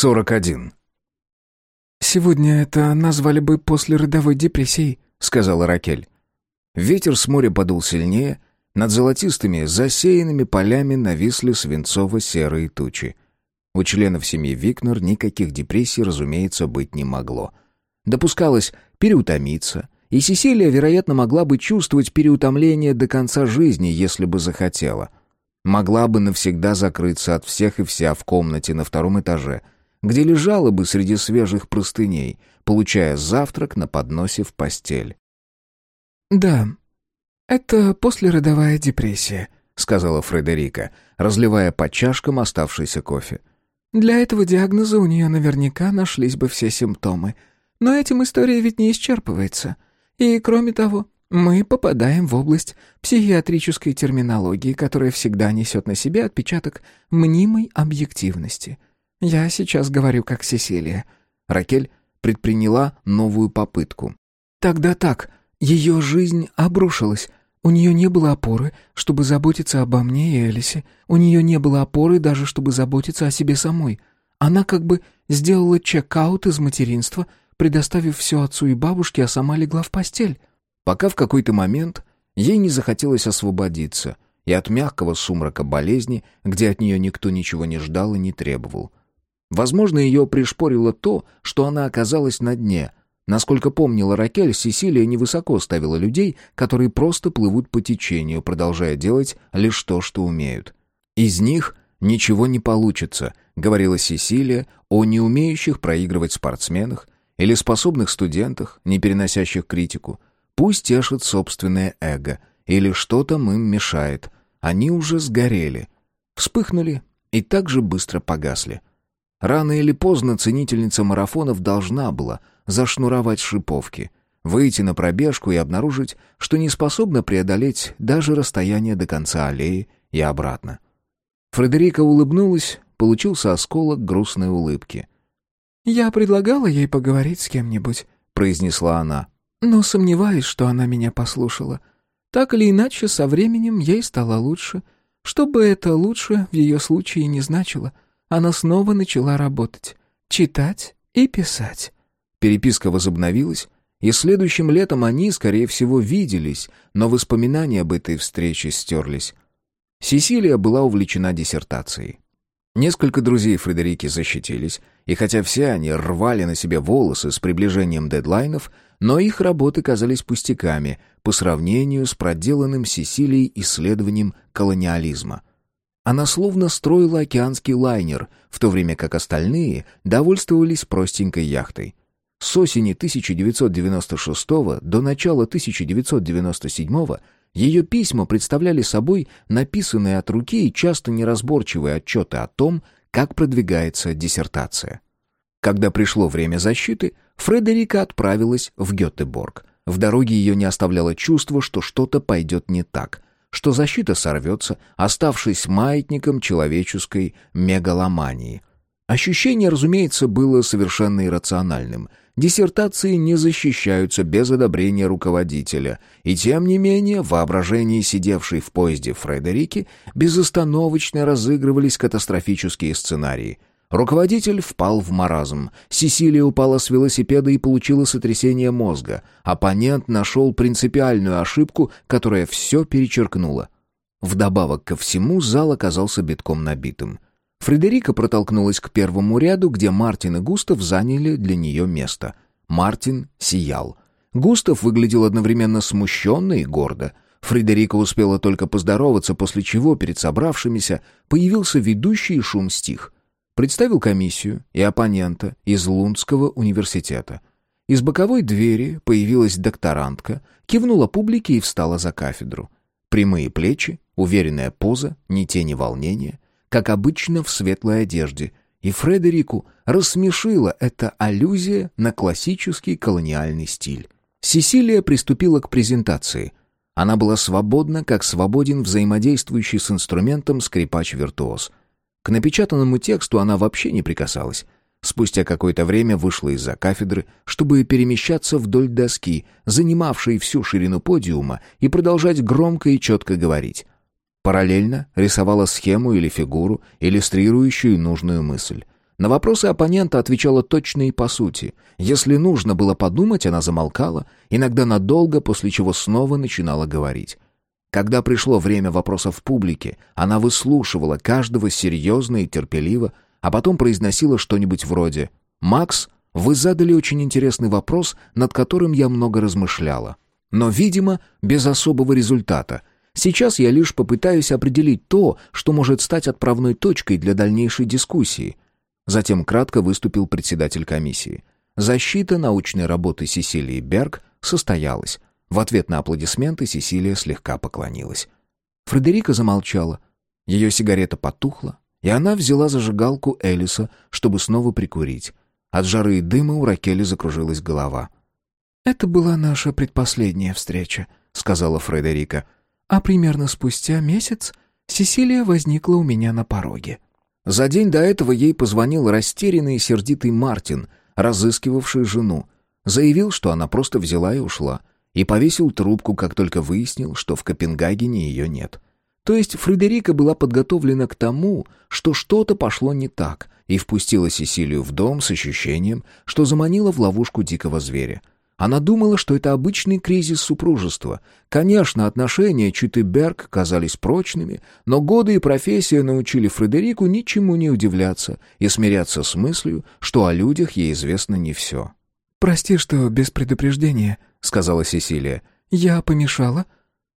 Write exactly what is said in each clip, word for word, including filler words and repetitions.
сорок один. «Сегодня это назвали бы послеродовой депрессией», — сказала Ракель. Ветер с моря подул сильнее, над золотистыми, засеянными полями нависли свинцово-серые тучи. У членов семьи Викнер никаких депрессий, разумеется, быть не могло. Допускалось переутомиться, и Сесилия, вероятно, могла бы чувствовать переутомление до конца жизни, если бы захотела. Могла бы навсегда закрыться от всех и вся в комнате на втором этаже, где лежала бы среди свежих простыней, получая завтрак на подносе в постель. «Да, это послеродовая депрессия», — сказала Фредерика, разливая по чашкам оставшийся кофе. «Для этого диагноза у нее наверняка нашлись бы все симптомы. Но этим история ведь не исчерпывается. И, кроме того, мы попадаем в область психиатрической терминологии, которая всегда несет на себе отпечаток мнимой объективности. Я сейчас говорю как Сесилия». Ракель предприняла новую попытку. «Тогда так, ее жизнь обрушилась. У нее не было опоры, чтобы заботиться обо мне и Элисе. У нее не было опоры даже, чтобы заботиться о себе самой. Она как бы сделала чек-аут из материнства, предоставив все отцу и бабушке, а сама легла в постель». Пока в какой-то момент ей не захотелось освободиться и от мягкого сумрака болезни, где от нее никто ничего не ждал и не требовал. Возможно, ее пришпорило то, что она оказалась на дне. Насколько помнила Ракель, Сесилия невысоко ставила людей, которые просто плывут по течению, продолжая делать лишь то, что умеют. «Из них ничего не получится», — говорила Сесилия о неумеющих проигрывать спортсменах или способных студентах, не переносящих критику. Пусть тешит собственное эго, или что там им мешает. Они уже сгорели, вспыхнули и так же быстро погасли. Рано или поздно ценительница марафонов должна была зашнуровать шиповки, выйти на пробежку и обнаружить, что не способна преодолеть даже расстояние до конца аллеи и обратно. Фредерика улыбнулась, получился осколок грустной улыбки. «Я предлагала ей поговорить с кем-нибудь», — произнесла она. «Но сомневаюсь, что она меня послушала. Так или иначе, со временем ей стало лучше. Что бы это лучше в ее случае не значило, она снова начала работать, читать и писать». Переписка возобновилась, и следующим летом они, скорее всего, виделись, но воспоминания об этой встрече стерлись. Сесилия была увлечена диссертацией. Несколько друзей Фредерики защитились, и хотя все они рвали на себе волосы с приближением дедлайнов, но их работы казались пустяками по сравнению с проделанным Сесилией исследованием колониализма. Она словно строила океанский лайнер, в то время как остальные довольствовались простенькой яхтой. С осени тысяча девятьсот девяносто шестого до начала тысяча девятьсот девяносто седьмого ее письма представляли собой написанные от руки и часто неразборчивые отчеты о том, как продвигается диссертация. Когда пришло время защиты, Фредерика отправилась в Гетеборг. В дороге ее не оставляло чувство, что что-то пойдет не так, что защита сорвется, оставшись маятником человеческой мегаломании. Ощущение, разумеется, было совершенно иррациональным. Диссертации не защищаются без одобрения руководителя, и тем не менее в воображении сидевшей в поезде Фредерики безостановочно разыгрывались катастрофические сценарии. Руководитель впал в маразм, Сесилия упала с велосипеда и получила сотрясение мозга, оппонент нашел принципиальную ошибку, которая все перечеркнула. Вдобавок ко всему зал оказался битком набитым. Фредерика протолкнулась к первому ряду, где Мартин и Густав заняли для нее место. Мартин сиял. Густав выглядел одновременно смущенно и гордо. Фредерика успела только поздороваться, после чего перед собравшимися появился ведущий и шум стих. Представил комиссию и оппонента из Лундского университета. Из боковой двери появилась докторантка, кивнула публике и встала за кафедру. Прямые плечи, уверенная поза, ни тени волнения, как обычно в светлой одежде, и Фредерику рассмешила эта аллюзия на классический колониальный стиль. Сесилия приступила к презентации. Она была свободна, как свободен взаимодействующий с инструментом скрипач-виртуоз. К напечатанному тексту она вообще не прикасалась. Спустя какое-то время вышла из-за кафедры, чтобы перемещаться вдоль доски, занимавшей всю ширину подиума, и продолжать громко и четко говорить. Параллельно рисовала схему или фигуру, иллюстрирующую нужную мысль. На вопросы оппонента отвечала точно и по сути. Если нужно было подумать, она замолкала, иногда надолго, после чего снова начинала говорить. Когда пришло время вопросов публике, она выслушивала каждого серьезно и терпеливо, а потом произносила что-нибудь вроде «Макс, вы задали очень интересный вопрос, над которым я много размышляла. Но, видимо, без особого результата. Сейчас я лишь попытаюсь определить то, что может стать отправной точкой для дальнейшей дискуссии». Затем кратко выступил председатель комиссии. Защита научной работы Сесилии Берг состоялась. В ответ на аплодисменты Сесилия слегка поклонилась. Фредерика замолчала. Ее сигарета потухла, и она взяла зажигалку Элиса, чтобы снова прикурить. От жары и дыма у Ракели закружилась голова. «Это была наша предпоследняя встреча», — сказала Фредерика. «А примерно спустя месяц Сесилия возникла у меня на пороге». За день до этого ей позвонил растерянный и сердитый Мартин, разыскивавший жену. Заявил, что она просто взяла и ушла. И повесил трубку, как только выяснил, что в Копенгагене ее нет. То есть Фредерика была подготовлена к тому, что что-то пошло не так, и впустила Сесилию в дом с ощущением, что заманила в ловушку дикого зверя. Она думала, что это обычный кризис супружества. Конечно, отношения Читы Берг казались прочными, но годы и профессия научили Фредерику ничему не удивляться и смиряться с мыслью, что о людях ей известно не все. «Прости, что без предупреждения», — сказала Сесилия. «Я помешала?»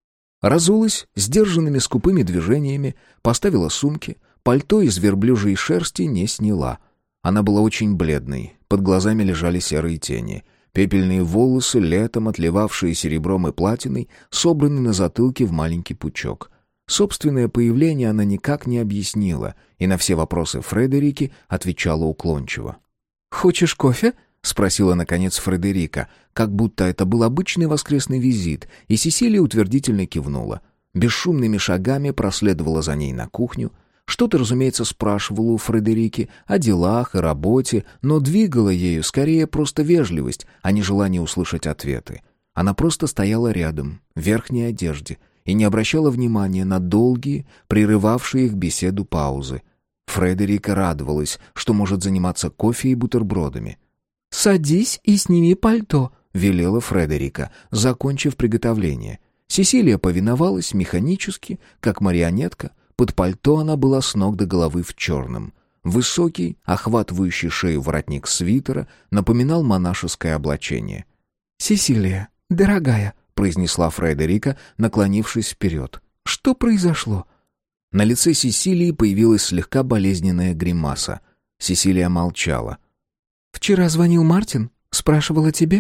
Разулась сдержанными скупыми движениями, поставила сумки, пальто из верблюжьей шерсти не сняла. Она была очень бледной, под глазами лежали серые тени. Пепельные волосы, летом отливавшие серебром и платиной, собраны на затылке в маленький пучок. Собственное появление она никак не объяснила, и на все вопросы Фредерики отвечала уклончиво. «Хочешь кофе?» — спросила, наконец, Фредерика, как будто это был обычный воскресный визит, и Сесилия утвердительно кивнула. Бесшумными шагами проследовала за ней на кухню. Что-то, разумеется, спрашивала у Фредерики о делах и работе, но двигала ею скорее просто вежливость, а не желание услышать ответы. Она просто стояла рядом, в верхней одежде, и не обращала внимания на долгие, прерывавшие их беседу паузы. Фредерика радовалась, что может заниматься кофе и бутербродами. «Садись и сними пальто», — велела Фредерика, закончив приготовление. Сесилия повиновалась механически, как марионетка. Под пальто она была с ног до головы в черном. Высокий, охватывающий шею воротник свитера напоминал монашеское облачение. «Сесилия, дорогая», — произнесла Фредерика, наклонившись вперед. «Что произошло?» На лице Сесилии появилась слегка болезненная гримаса. Сесилия молчала. «Вчера звонил Мартин, спрашивал о тебе?»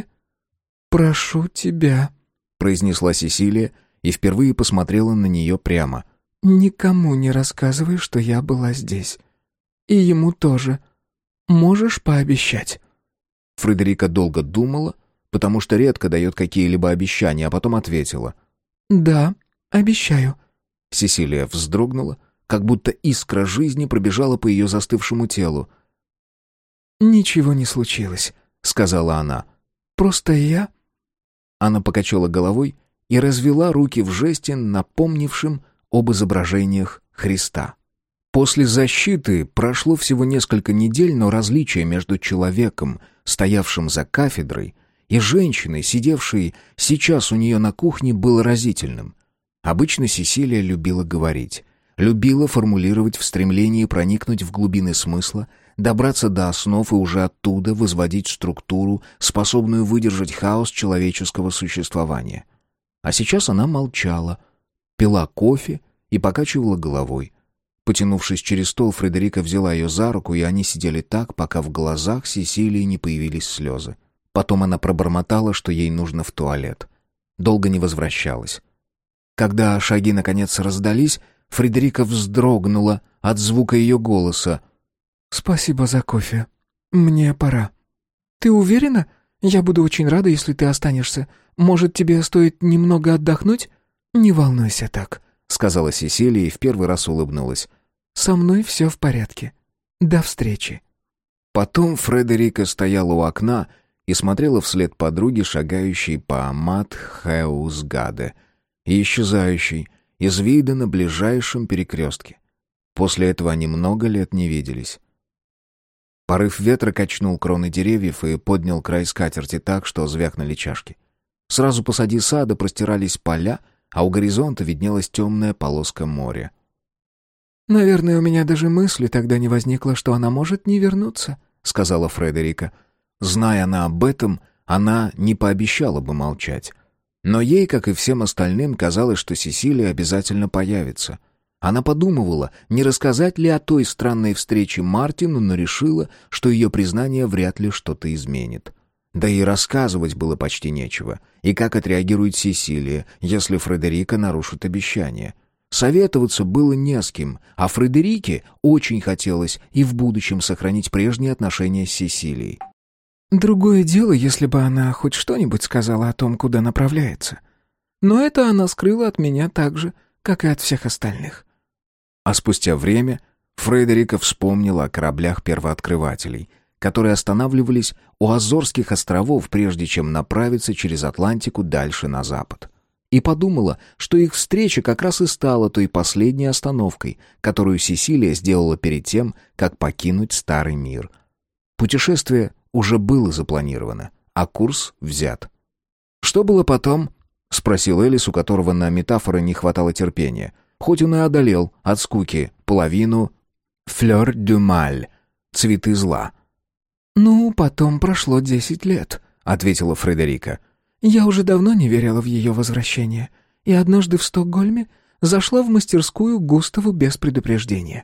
«Прошу тебя», — произнесла Сесилия и впервые посмотрела на нее прямо. «Никому не рассказывай, что я была здесь. И ему тоже. Можешь пообещать?» Фредерика долго думала, потому что редко дает какие-либо обещания, а потом ответила. «Да, обещаю». Сесилия вздрогнула, как будто искра жизни пробежала по ее застывшему телу. «Ничего не случилось», — сказала она. «Просто я...» Она покачала головой и развела руки в жесте, напомнившем об изображениях Христа. После защиты прошло всего несколько недель, но различие между человеком, стоявшим за кафедрой, и женщиной, сидевшей сейчас у нее на кухне, было разительным. Обычно Сесилия любила говорить, любила формулировать в стремлении проникнуть в глубины смысла, добраться до основ и уже оттуда возводить структуру, способную выдержать хаос человеческого существования. А сейчас она молчала, пила кофе и покачивала головой. Потянувшись через стол, Фредерика взяла ее за руку, и они сидели так, пока в глазах Сесилии не появились слезы. Потом она пробормотала, что ей нужно в туалет. Долго не возвращалась. Когда шаги наконец раздались, Фредерика вздрогнула от звука ее голоса. «Спасибо за кофе. Мне пора». «Ты уверена? Я буду очень рада, если ты останешься. Может, тебе стоит немного отдохнуть?» «Не волнуйся так», — сказала Сесилия и в первый раз улыбнулась. «Со мной все в порядке. До встречи». Потом Фредерика стояла у окна и смотрела вслед подруге, шагающей по Амат-Хеусгаде и исчезающей из вида на ближайшем перекрестке. После этого они много лет не виделись. Порыв ветра качнул кроны деревьев и поднял край скатерти так, что звякнули чашки. Сразу позади сада простирались поля, а у горизонта виднелась темная полоска моря. «Наверное, у меня даже мысли тогда не возникло, что она может не вернуться», — сказала Фредерика. Зная она об этом, она не пообещала бы молчать. Но ей, как и всем остальным, казалось, что Сесилия обязательно появится. Она подумывала, не рассказать ли о той странной встрече Мартину, но решила, что ее признание вряд ли что-то изменит. Да и рассказывать было почти нечего. И как отреагирует Сесилия, если Фредерика нарушит обещание? Советоваться было не с кем, а Фредерике очень хотелось и в будущем сохранить прежние отношения с Сесилией. «Другое дело, если бы она хоть что-нибудь сказала о том, куда направляется. Но это она скрыла от меня так же, как и от всех остальных». А спустя время Фредерика вспомнила о кораблях первооткрывателей, которые останавливались у Азорских островов, прежде чем направиться через Атлантику дальше на запад. И подумала, что их встреча как раз и стала той последней остановкой, которую Сесилия сделала перед тем, как покинуть Старый мир. Путешествие уже было запланировано, а курс взят. «Что было потом?» — спросил Элис, у которого на метафоры не хватало терпения. Хоть он и одолел от скуки половину «флёр дю маль» — цветы зла. «Ну, потом прошло десять лет», — ответила Фредерика. «Я уже давно не верила в ее возвращение, и однажды в Стокгольме зашла в мастерскую Густаву без предупреждения.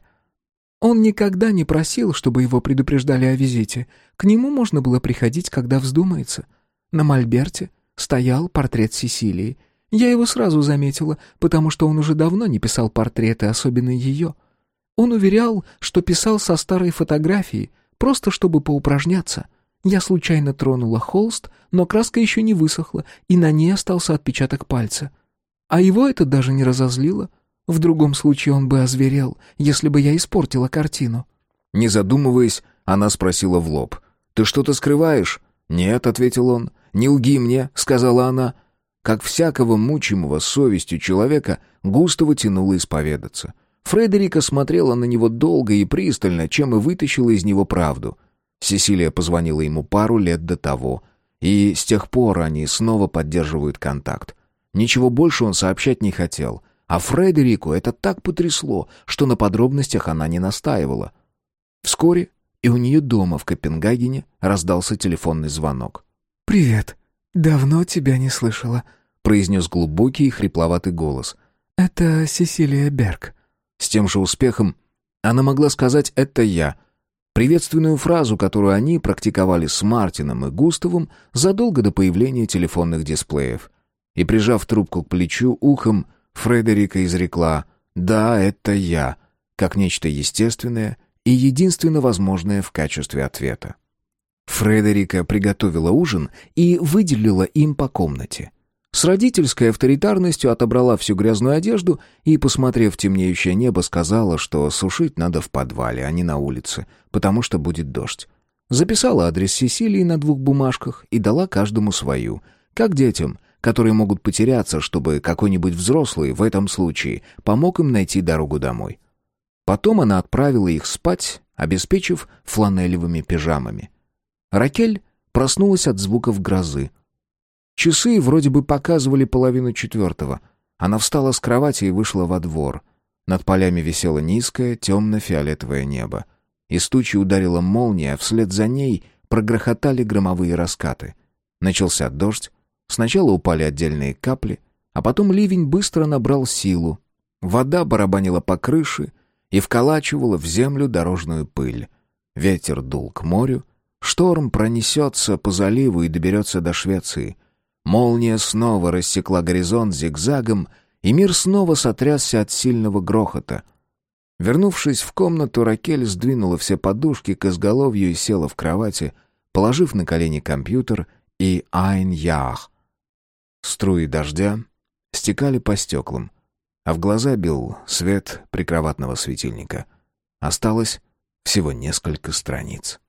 Он никогда не просил, чтобы его предупреждали о визите. К нему можно было приходить, когда вздумается. На мольберте стоял портрет Сесилии. Я его сразу заметила, потому что он уже давно не писал портреты, особенно ее. Он уверял, что писал со старой фотографии, просто чтобы поупражняться. Я случайно тронула холст, но краска еще не высохла, и на ней остался отпечаток пальца. А его это даже не разозлило. В другом случае он бы озверел, если бы я испортила картину». Не задумываясь, она спросила в лоб. «Ты что-то скрываешь?» «Нет», — ответил он. «Не лги мне», — сказала она. Как всякого мучимого совестью человека, Густава тянуло исповедаться. Фредерика смотрела на него долго и пристально, чем и вытащила из него правду. Сесилия позвонила ему пару лет до того, и с тех пор они снова поддерживают контакт. Ничего больше он сообщать не хотел, а Фредерику это так потрясло, что на подробностях она не настаивала. Вскоре и у нее дома в Копенгагене раздался телефонный звонок. «Привет. Давно тебя не слышала», — произнес глубокий и хрипловатый голос. «Это Сесилия Берг». С тем же успехом она могла сказать «это я». Приветственную фразу, которую они практиковали с Мартином и Густавом задолго до появления телефонных дисплеев. И, прижав трубку к плечу ухом, Фредерика изрекла «да, это я», как нечто естественное и единственно возможное в качестве ответа. Фредерика приготовила ужин и выделила им по комнате. С родительской авторитарностью отобрала всю грязную одежду и, посмотрев в темнеющее небо, сказала, что сушить надо в подвале, а не на улице, потому что будет дождь. Записала адрес Сесилии на двух бумажках и дала каждому свою, как детям, которые могут потеряться, чтобы какой-нибудь взрослый, в этом случае, помог им найти дорогу домой. Потом она отправила их спать, обеспечив фланелевыми пижамами. Ракель проснулась от звуков грозы. Часы вроде бы показывали половину четвертого. Она встала с кровати и вышла во двор. Над полями висело низкое, темно-фиолетовое небо. Из тучи ударила молния, а вслед за ней прогрохотали громовые раскаты. Начался дождь. Сначала упали отдельные капли, а потом ливень быстро набрал силу. Вода барабанила по крыше и вколачивала в землю дорожную пыль. Ветер дул к морю. Шторм пронесется по заливу и доберется до Швеции. Молния снова рассекла горизонт зигзагом, и мир снова сотрясся от сильного грохота. Вернувшись в комнату, Ракель сдвинула все подушки к изголовью и села в кровати, положив на колени компьютер и «Ein Jahr». Струи дождя стекали по стеклам, а в глаза бил свет прикроватного светильника. Осталось всего несколько страниц.